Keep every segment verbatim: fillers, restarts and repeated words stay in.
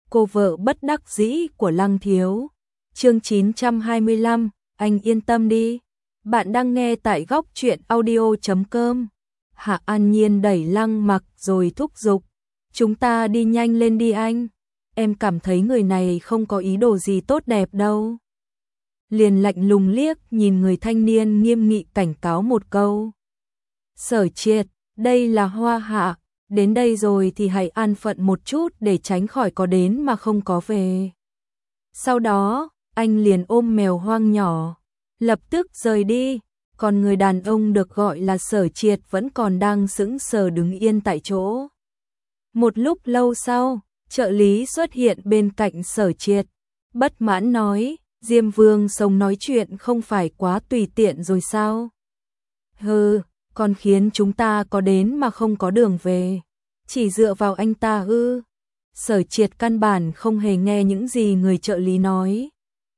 cô vợ bất đắc dĩ của Lăng Thiếu. Chương chín trăm hai mươi lăm, anh yên tâm đi. Bạn đang nghe tại góc truyện audio chấm com. Hạ An Nhiên đẩy Lăng Mặc rồi thúc giục. Chúng ta đi nhanh lên đi anh. Em cảm thấy người này không có ý đồ gì tốt đẹp đâu. Liền lạnh lùng liếc nhìn người thanh niên nghiêm nghị cảnh cáo một câu. Sở Triệt, đây là Hoa Hạ, đến đây rồi thì hãy an phận một chút để tránh khỏi có đến mà không có về. Sau đó, anh liền ôm mèo hoang nhỏ, lập tức rời đi, còn người đàn ông được gọi là Sở Triệt vẫn còn đang sững sờ đứng yên tại chỗ. Một lúc lâu sau, trợ lý xuất hiện bên cạnh Sở Triệt, bất mãn nói, Diêm Vương sống nói chuyện không phải quá tùy tiện rồi sao? Hừ, còn khiến chúng ta có đến mà không có đường về, chỉ dựa vào anh ta ư? Sở Triệt căn bản không hề nghe những gì người trợ lý nói.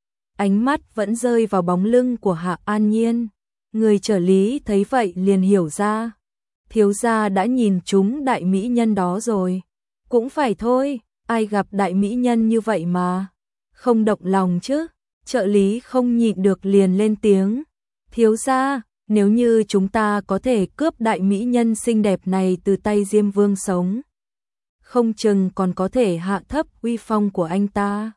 Ánh mắt vẫn rơi vào bóng lưng của Hạ An Nhiên. Người trợ lý thấy vậy liền hiểu ra. Thiếu gia đã nhìn trúng đại mỹ nhân đó rồi. Cũng phải thôi, ai gặp đại mỹ nhân như vậy mà không động lòng chứ. Trợ lý không nhịn được liền lên tiếng. Thiếu gia, nếu như chúng ta có thể cướp đại mỹ nhân xinh đẹp này từ tay Diêm Vương sống, không chừng còn có thể hạ thấp uy phong của anh ta.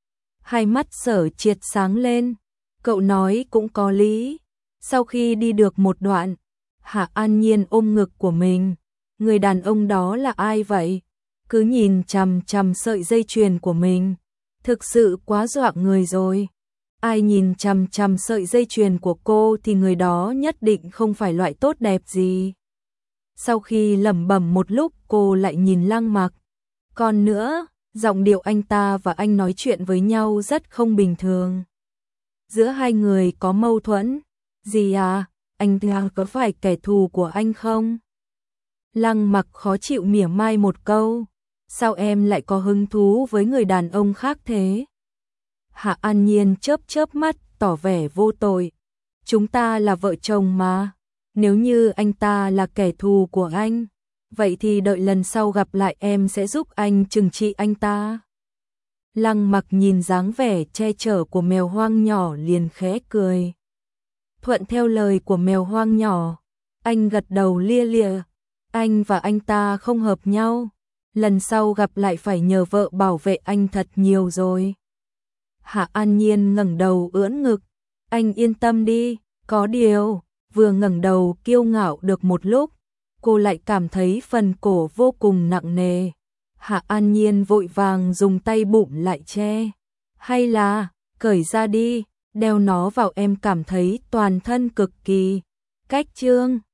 Hai mắt Sở Triệt sáng lên, cậu nói cũng có lý. Sau khi đi được một đoạn, Hạ An Nhiên ôm ngực của mình. Người đàn ông đó là ai vậy? Cứ nhìn chằm chằm sợi dây chuyền của mình, thực sự quá dọa người rồi. Ai nhìn chằm chằm sợi dây chuyền của cô thì người đó nhất định không phải loại tốt đẹp gì. Sau khi lẩm bẩm một lúc, cô lại nhìn Lăng Mặc. Còn nữa, giọng điệu anh ta và anh nói chuyện với nhau rất không bình thường. Giữa hai người có mâu thuẫn. Gì à, anh ta có phải kẻ thù của anh không? Lăng Mặc khó chịu mỉa mai một câu. Sao em lại có hứng thú với người đàn ông khác thế? Hạ An Nhiên chớp chớp mắt, tỏ vẻ vô tội. Chúng ta là vợ chồng mà. Nếu như anh ta là kẻ thù của anh, vậy thì đợi lần sau gặp lại em sẽ giúp anh trừng trị anh ta. Lăng Mặc nhìn dáng vẻ che chở của mèo hoang nhỏ liền khẽ cười. Thuận theo lời của mèo hoang nhỏ, anh gật đầu lia lịa. Anh và anh ta không hợp nhau. Lần sau gặp lại phải nhờ vợ bảo vệ anh thật nhiều rồi. Hạ An Nhiên ngẩng đầu ưỡn ngực. Anh yên tâm đi, có điều, vừa ngẩng đầu kiêu ngạo được một lúc, cô lại cảm thấy phần cổ vô cùng nặng nề. Hạ An Nhiên vội vàng dùng tay bụm lại che. Hay là, cởi ra đi, đeo nó vào em cảm thấy toàn thân cực kỳ cách trương.